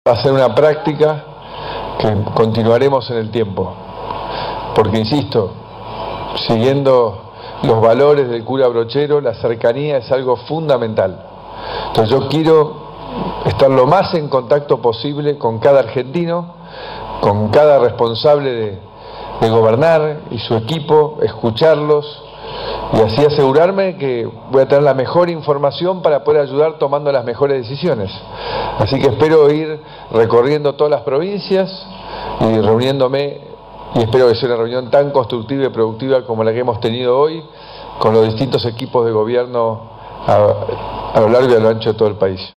Va a ser una práctica que continuaremos en el tiempo, porque insisto, siguiendo los valores del cura Brochero, la cercanía es algo fundamental. Entonces yo quiero estar lo más en contacto posible con cada argentino, con cada responsable de gobernar y su equipo, escucharlos y así asegurarme que voy a tener la mejor información para poder ayudar tomando las mejores decisiones. Así que espero ir recorriendo todas las provincias y reuniéndome, y espero que sea una reunión tan constructiva y productiva como la que hemos tenido hoy con los distintos equipos de gobierno a lo largo y a lo ancho de todo el país.